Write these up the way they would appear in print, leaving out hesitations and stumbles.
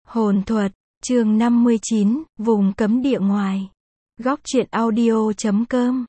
Hồn thuật, chương 59, vùng cấm địa ngoài. Góc truyện audio.com.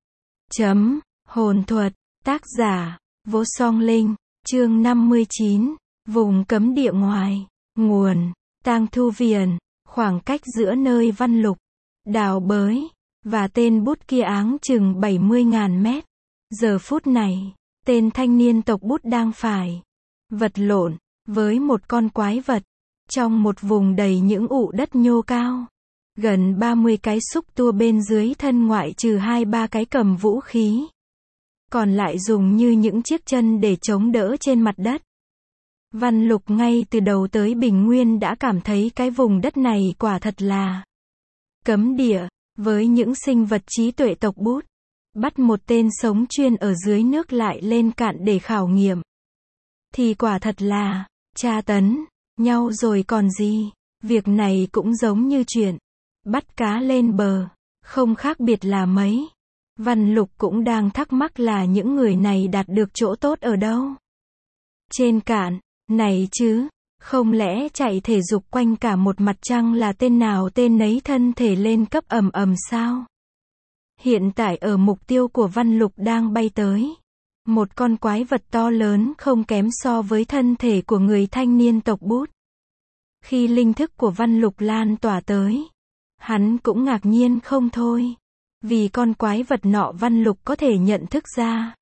Hồn thuật, tác giả, Vô Song Linh, chương 59, vùng cấm địa ngoài. Nguồn, Tang Thu Viền, khoảng cách giữa nơi Văn Lục, đào bới, và tên bút kia áng chừng 70.000 mét. Giờ phút này, tên thanh niên tộc bút đang phải vật lộn với một con quái vật trong một vùng đầy những ụ đất nhô cao. Gần 30 cái xúc tua bên dưới thân ngoại trừ 2-3 cái cầm vũ khí. Còn lại dùng như những chiếc chân để chống đỡ trên mặt đất. Văn Lục ngay từ đầu tới Bình Nguyên đã cảm thấy cái vùng đất này quả thật là cấm địa, với những sinh vật trí tuệ tộc bút. Bắt một tên sống chuyên ở dưới nước lại lên cạn để khảo nghiệm. Thì quả thật là tra tấn nhau rồi còn gì. Việc này cũng giống như chuyện bắt cá lên bờ, không khác biệt là mấy. Văn Lục cũng đang thắc mắc là những người này đạt được chỗ tốt ở đâu. Trên cạn này chứ, không lẽ chạy thể dục quanh cả một mặt trăng là tên nào tên nấy thân thể lên cấp ầm ầm sao? Hiện tại ở mục tiêu của Văn Lục đang bay tới. Một con quái vật to lớn không kém so với thân thể của người thanh niên tộc bút. Khi linh thức của Văn Lục lan tỏa tới, hắn cũng ngạc nhiên không thôi. Vì con quái vật nọ Văn Lục có thể nhận thức ra.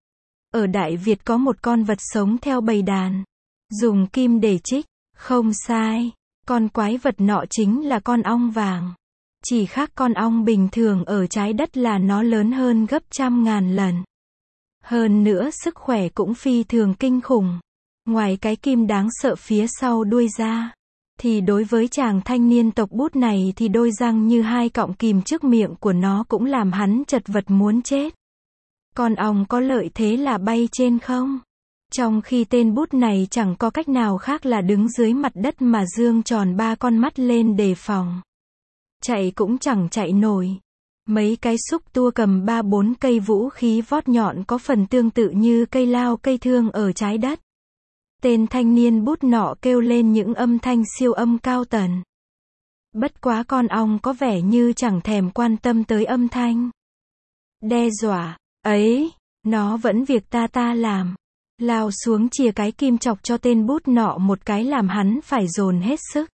Ở Đại Việt có một con vật sống theo bầy đàn, dùng kim để trích. Không sai, con quái vật nọ chính là con ong vàng. Chỉ khác con ong bình thường ở trái đất là nó lớn hơn gấp 100.000 lần. Hơn nữa sức khỏe cũng phi thường kinh khủng. Ngoài cái kim đáng sợ phía sau đuôi ra, thì đối với chàng thanh niên tộc bút này thì đôi răng như 2 cọng kìm trước miệng của nó cũng làm hắn chật vật muốn chết. Con ong có lợi thế là bay trên không. Trong khi tên bút này chẳng có cách nào khác là đứng dưới mặt đất mà dương tròn 3 con mắt lên đề phòng. Chạy cũng chẳng chạy nổi. Mấy cái xúc tua cầm 3-4 cây vũ khí vót nhọn có phần tương tự như cây lao cây thương ở trái đất. Tên thanh niên bút nọ kêu lên những âm thanh siêu âm cao tần. Bất quá con ong có vẻ như chẳng thèm quan tâm tới âm thanh đe dọa ấy, nó vẫn việc ta làm. Lao xuống chìa cái kim chọc cho tên bút nọ một cái làm hắn phải dồn hết sức.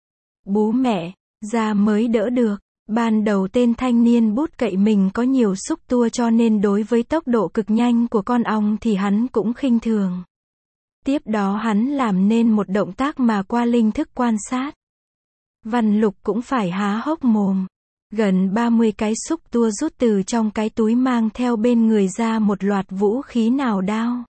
Bú mẹ, ra mới đỡ được. Ban đầu tên thanh niên bút cậy mình có nhiều xúc tua cho nên đối với tốc độ cực nhanh của con ong thì hắn cũng khinh thường. Tiếp đó hắn làm nên một động tác mà qua linh thức quan sát. Văn Lục cũng phải há hốc mồm. Gần 30 cái xúc tua rút từ trong cái túi mang theo bên người ra một loạt vũ khí nào đao,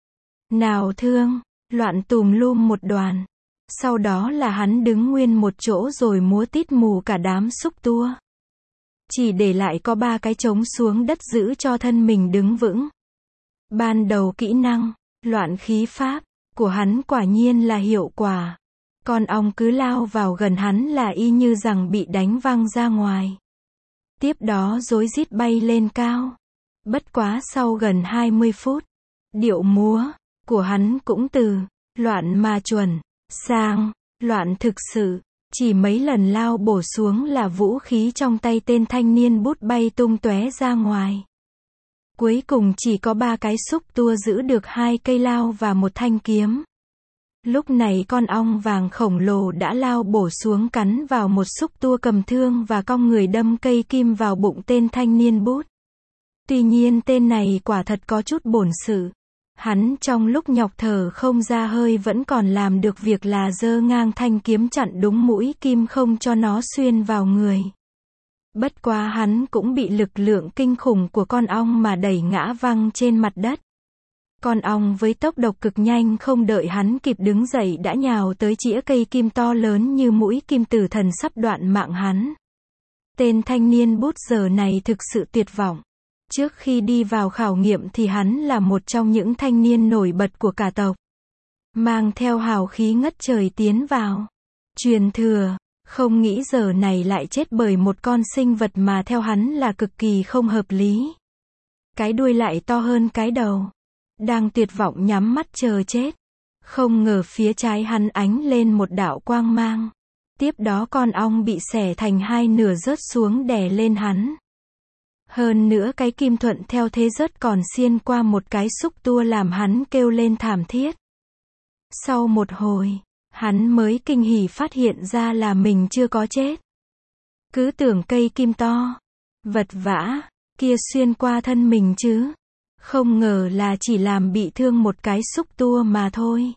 nào thương, loạn tùm lum một đoàn. Sau đó là hắn đứng nguyên một chỗ rồi múa tít mù cả đám xúc tua. Chỉ để lại có 3 cái trống xuống đất giữ cho thân mình đứng vững. Ban đầu kỹ năng, loạn khí pháp, của hắn quả nhiên là hiệu quả. Con ong cứ lao vào gần hắn là y như rằng bị đánh văng ra ngoài. Tiếp đó rối rít bay lên cao. Bất quá sau gần 20 phút, điệu múa của hắn cũng từ loạn mà chuẩn sang loạn thực sự. Chỉ mấy lần lao bổ xuống là vũ khí trong tay tên thanh niên bút bay tung tóe ra ngoài. Cuối cùng chỉ có 3 cái xúc tua giữ được 2 cây lao và một thanh kiếm. Lúc này con ong vàng khổng lồ đã lao bổ xuống cắn vào một xúc tua cầm thương và cong người đâm cây kim vào bụng tên thanh niên bút. Tuy nhiên tên này quả thật có chút bổn sự. Hắn trong lúc nhọc thở không ra hơi vẫn còn làm được việc là giơ ngang thanh kiếm chặn đúng mũi kim không cho nó xuyên vào người. Bất quá hắn cũng bị lực lượng kinh khủng của con ong mà đẩy ngã văng trên mặt đất. Con ong với tốc độ cực nhanh không đợi hắn kịp đứng dậy đã nhào tới chĩa cây kim to lớn như mũi kim tử thần sắp đoạn mạng hắn. Tên thanh niên bút giờ này thực sự tuyệt vọng. Trước khi đi vào khảo nghiệm thì hắn là một trong những thanh niên nổi bật của cả tộc. Mang theo hào khí ngất trời tiến vào truyền thừa, không nghĩ giờ này lại chết bởi một con sinh vật mà theo hắn là cực kỳ không hợp lý. Cái đuôi lại to hơn cái đầu. Đang tuyệt vọng nhắm mắt chờ chết. Không ngờ phía trái hắn ánh lên một đạo quang mang. Tiếp đó con ong bị xẻ thành hai nửa rớt xuống đè lên hắn. Hơn nữa cái kim thuận theo thế rớt còn xiên qua một cái xúc tua làm hắn kêu lên thảm thiết. Sau một hồi, hắn mới kinh hỉ phát hiện ra là mình chưa có chết. Cứ tưởng cây kim to, vật vã, kia xuyên qua thân mình chứ. Không ngờ là chỉ làm bị thương một cái xúc tua mà thôi.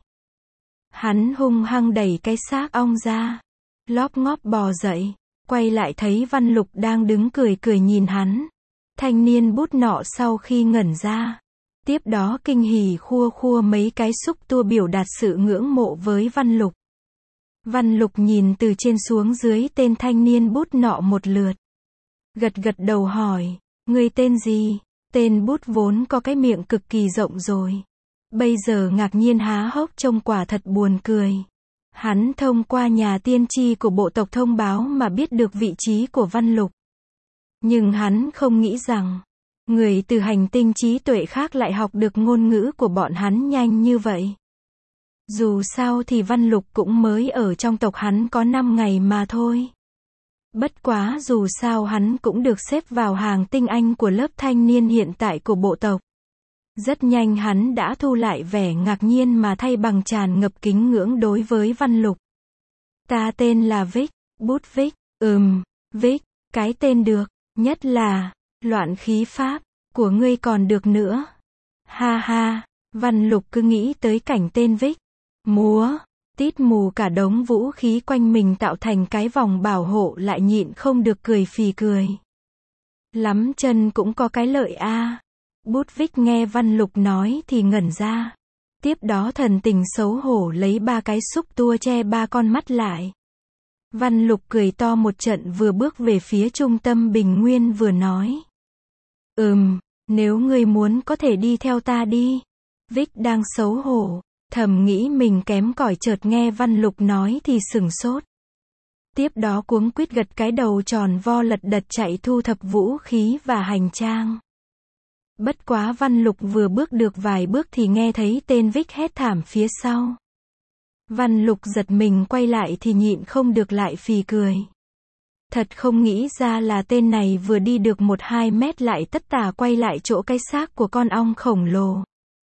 Hắn hung hăng đẩy cái xác ong ra. Lóp ngóp bò dậy, quay lại thấy Văn Lục đang đứng cười cười nhìn hắn. Thanh niên bút nọ sau khi ngẩn ra, tiếp đó kinh hỉ khua khua mấy cái xúc tua biểu đạt sự ngưỡng mộ với Văn Lục. Văn Lục nhìn từ trên xuống dưới tên thanh niên bút nọ một lượt. Gật gật đầu hỏi, ngươi tên gì? Tên bút vốn có cái miệng cực kỳ rộng rồi. Bây giờ ngạc nhiên há hốc trông quả thật buồn cười. Hắn thông qua nhà tiên tri của bộ tộc thông báo mà biết được vị trí của Văn Lục. Nhưng hắn không nghĩ rằng, người từ hành tinh trí tuệ khác lại học được ngôn ngữ của bọn hắn nhanh như vậy. Dù sao thì Văn Lục cũng mới ở trong tộc hắn có 5 ngày mà thôi. Bất quá dù sao hắn cũng được xếp vào hàng tinh anh của lớp thanh niên hiện tại của bộ tộc. Rất nhanh hắn đã thu lại vẻ ngạc nhiên mà thay bằng tràn ngập kính ngưỡng đối với Văn Lục. Ta tên là Vic, bút Vic, Vic, cái tên được, nhất là, loạn khí pháp, của ngươi còn được nữa. Ha ha, Văn Lục cứ nghĩ tới cảnh tên Vic, múa, tít mù cả đống vũ khí quanh mình tạo thành cái vòng bảo hộ lại nhịn không được cười phì cười. Lắm chân cũng có cái lợi a. Bút Vic nghe Văn Lục nói thì ngẩn ra. Tiếp đó thần tình xấu hổ lấy 3 cái xúc tua che 3 con mắt lại. Văn Lục cười to một trận vừa bước về phía trung tâm bình nguyên vừa nói. Nếu ngươi muốn có thể đi theo ta đi. Vic đang xấu hổ, thầm nghĩ mình kém cỏi chợt nghe Văn Lục nói thì sửng sốt. Tiếp đó cuống quýt gật cái đầu tròn vo lật đật chạy thu thập vũ khí và hành trang. Bất quá Văn Lục vừa bước được vài bước thì nghe thấy tên Vic hét thảm phía sau. Văn Lục giật mình quay lại thì nhịn không được lại phì cười. Thật không nghĩ ra là tên này vừa đi được 1-2 mét lại tất tả quay lại chỗ cái xác của con ong khổng lồ.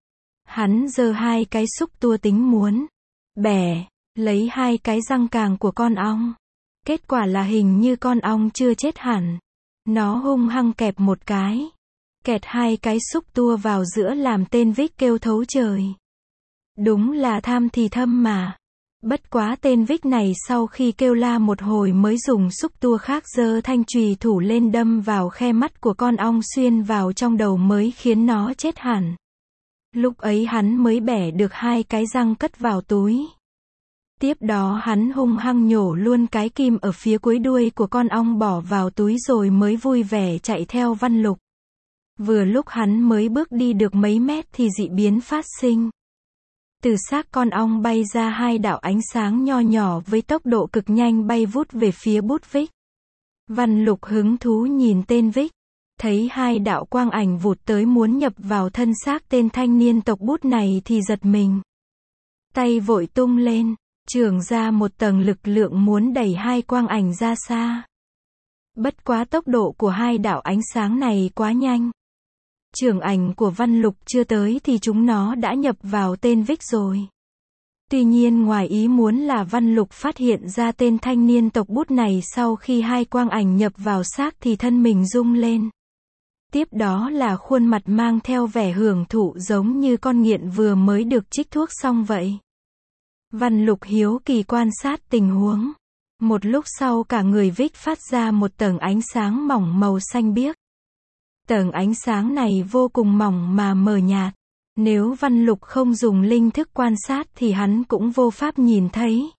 Hắn giơ 2 cái xúc tua tính muốn bẻ, lấy 2 cái răng càng của con ong. Kết quả là hình như con ong chưa chết hẳn. Nó hung hăng kẹp một cái. Kẹt 2 cái xúc tua vào giữa làm tên Vic kêu thấu trời. Đúng là tham thì thâm mà. Bất quá tên Vic này sau khi kêu la một hồi mới dùng xúc tua khác giơ thanh chùy thủ lên đâm vào khe mắt của con ong xuyên vào trong đầu mới khiến nó chết hẳn. Lúc ấy hắn mới bẻ được 2 cái răng cất vào túi. Tiếp đó hắn hung hăng nhổ luôn cái kim ở phía cuối đuôi của con ong bỏ vào túi rồi mới vui vẻ chạy theo Văn Lục. Vừa lúc hắn mới bước đi được mấy mét thì dị biến phát sinh. Từ xác con ong bay ra 2 đạo ánh sáng nho nhỏ với tốc độ cực nhanh bay vút về phía bút Vic. Văn Lục hứng thú nhìn tên Vic, thấy 2 đạo quang ảnh vụt tới muốn nhập vào thân xác tên thanh niên tộc bút này thì giật mình. Tay vội tung lên, chưởng ra một tầng lực lượng muốn đẩy 2 quang ảnh ra xa. Bất quá tốc độ của 2 đạo ánh sáng này quá nhanh. Chưởng ảnh của Văn Lục chưa tới thì chúng nó đã nhập vào tên Vic rồi. Tuy nhiên ngoài ý muốn là Văn Lục phát hiện ra tên thanh niên tộc bút này sau khi 2 quang ảnh nhập vào xác thì thân mình rung lên. Tiếp đó là khuôn mặt mang theo vẻ hưởng thụ giống như con nghiện vừa mới được trích thuốc xong vậy. Văn Lục hiếu kỳ quan sát tình huống. Một lúc sau cả người Vic phát ra một tầng ánh sáng mỏng màu xanh biếc. Tầng ánh sáng này vô cùng mỏng mà mờ nhạt. Nếu Văn Lục không dùng linh thức quan sát thì hắn cũng vô pháp nhìn thấy.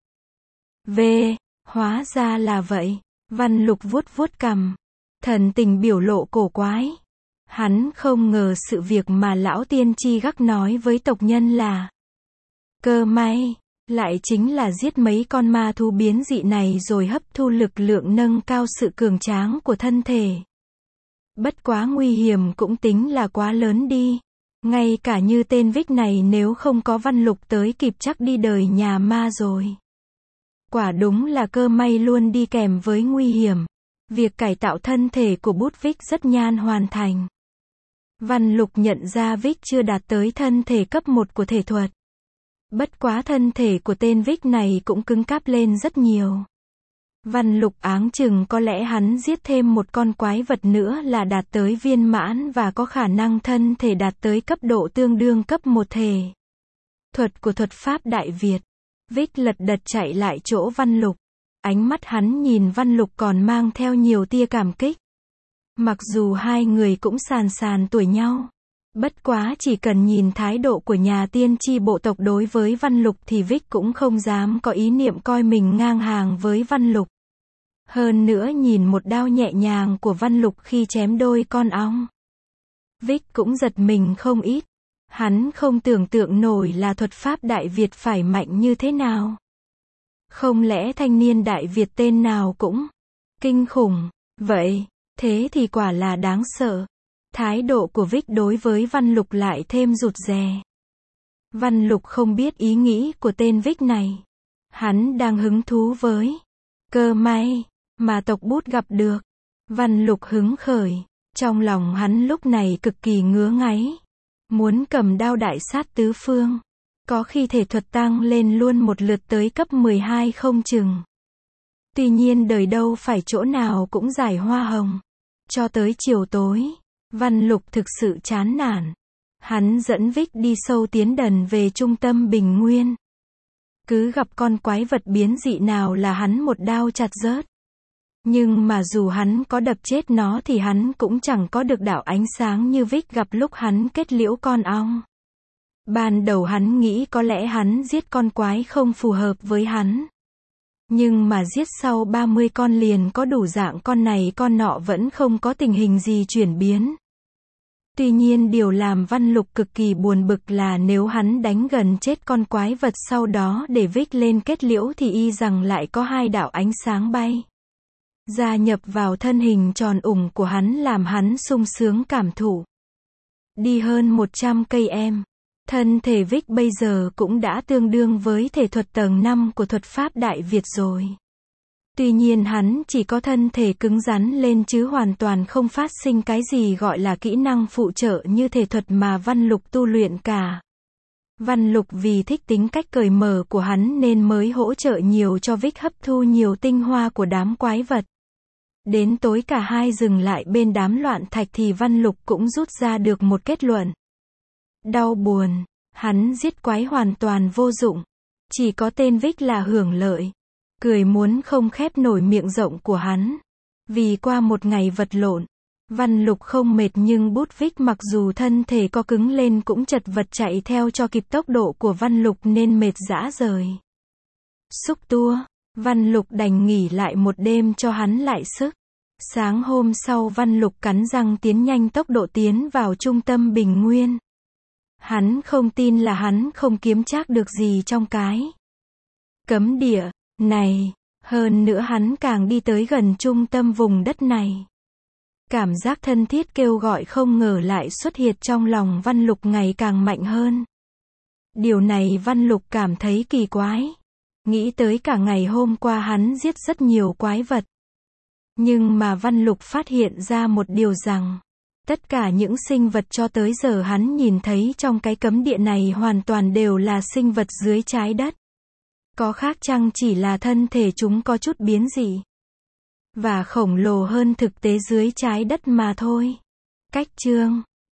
Hóa ra là vậy. Văn Lục vuốt vuốt cằm. Thần tình biểu lộ cổ quái. Hắn không ngờ sự việc mà lão tiên tri gắc nói với tộc nhân là cơ may, lại chính là giết mấy con ma thú biến dị này rồi hấp thu lực lượng nâng cao sự cường tráng của thân thể. Bất quá nguy hiểm cũng tính là quá lớn đi. Ngay cả như tên Vic này nếu không có Văn Lục tới kịp chắc đi đời nhà ma rồi. Quả đúng là cơ may luôn đi kèm với nguy hiểm. Việc cải tạo thân thể của bút Vic rất nhan hoàn thành. Văn Lục nhận ra Vic chưa đạt tới thân thể cấp 1 của thể thuật. Bất quá thân thể của tên Vic này cũng cứng cáp lên rất nhiều. Văn Lục áng chừng có lẽ hắn giết thêm một con quái vật nữa là đạt tới viên mãn và có khả năng thân thể đạt tới cấp độ tương đương cấp 1 thể. Thuật của thuật pháp Đại Việt. Vic lật đật chạy lại chỗ Văn Lục. Ánh mắt hắn nhìn Văn Lục còn mang theo nhiều tia cảm kích. Mặc dù hai người cũng sàn sàn tuổi nhau. Bất quá chỉ cần nhìn thái độ của nhà tiên tri bộ tộc đối với Văn Lục thì Vic cũng không dám có ý niệm coi mình ngang hàng với Văn Lục. Hơn nữa nhìn một đao nhẹ nhàng của Văn Lục khi chém đôi con ong. Vic cũng giật mình không ít. Hắn không tưởng tượng nổi là thuật pháp Đại Việt phải mạnh như thế nào. Không lẽ thanh niên Đại Việt tên nào cũng kinh khủng, vậy, thế thì quả là đáng sợ. Thái độ của Vic đối với Văn Lục lại thêm rụt rè. Văn Lục không biết ý nghĩ của tên Vic này. Hắn đang hứng thú với cơ may mà tộc Bút gặp được. Văn Lục hứng khởi. Trong lòng hắn lúc này cực kỳ ngứa ngáy. Muốn cầm đao đại sát tứ phương. Có khi thể thuật tăng lên luôn một lượt tới cấp 12 không chừng. Tuy nhiên đời đâu phải chỗ nào cũng giải hoa hồng. Cho tới chiều tối, Văn Lục thực sự chán nản. Hắn dẫn Vic đi sâu tiến đần về trung tâm Bình Nguyên. Cứ gặp con quái vật biến dị nào là hắn một đao chặt rớt. Nhưng mà dù hắn có đập chết nó thì hắn cũng chẳng có được đạo ánh sáng như Vic gặp lúc hắn kết liễu con ong. Ban đầu hắn nghĩ có lẽ hắn giết con quái không phù hợp với hắn. Nhưng mà giết sau 30 con liền có đủ dạng con này con nọ vẫn không có tình hình gì chuyển biến. Tuy nhiên điều làm Văn Lục cực kỳ buồn bực là nếu hắn đánh gần chết con quái vật sau đó để Vic lên kết liễu thì y rằng lại có hai đạo ánh sáng bay gia nhập vào thân hình tròn ủng của hắn làm hắn sung sướng cảm thụ. Đi hơn 100 cây em. Thân thể Vic bây giờ cũng đã tương đương với thể thuật tầng 5 của thuật pháp Đại Việt rồi. Tuy nhiên hắn chỉ có thân thể cứng rắn lên chứ hoàn toàn không phát sinh cái gì gọi là kỹ năng phụ trợ như thể thuật mà Văn Lục tu luyện cả. Văn Lục vì thích tính cách cởi mở của hắn nên mới hỗ trợ nhiều cho Vic hấp thu nhiều tinh hoa của đám quái vật. Đến tối cả hai dừng lại bên đám loạn thạch thì Văn Lục cũng rút ra được một kết luận. Đau buồn, hắn giết quái hoàn toàn vô dụng. Chỉ có tên Vic là hưởng lợi. Cười muốn không khép nổi miệng rộng của hắn. Vì qua một ngày vật lộn, Văn Lục không mệt nhưng bút Vic mặc dù thân thể co cứng lên cũng chật vật chạy theo cho kịp tốc độ của Văn Lục nên mệt rã rời. Xúc tua, Văn Lục đành nghỉ lại một đêm cho hắn lại sức. Sáng hôm sau Văn Lục cắn răng tiến nhanh tốc độ tiến vào trung tâm Bình Nguyên. Hắn không tin là hắn không kiếm trác được gì trong cái cấm địa này. Hơn nữa hắn càng đi tới gần trung tâm vùng đất này. Cảm giác thân thiết kêu gọi không ngờ lại xuất hiện trong lòng Văn Lục ngày càng mạnh hơn. Điều này Văn Lục cảm thấy kỳ quái. Nghĩ tới cả ngày hôm qua hắn giết rất nhiều quái vật. Nhưng mà Văn Lục phát hiện ra một điều rằng, tất cả những sinh vật cho tới giờ hắn nhìn thấy trong cái cấm địa này hoàn toàn đều là sinh vật dưới trái đất. Có khác chăng chỉ là thân thể chúng có chút biến dị. Và khổng lồ hơn thực tế dưới trái đất mà thôi. Cách chương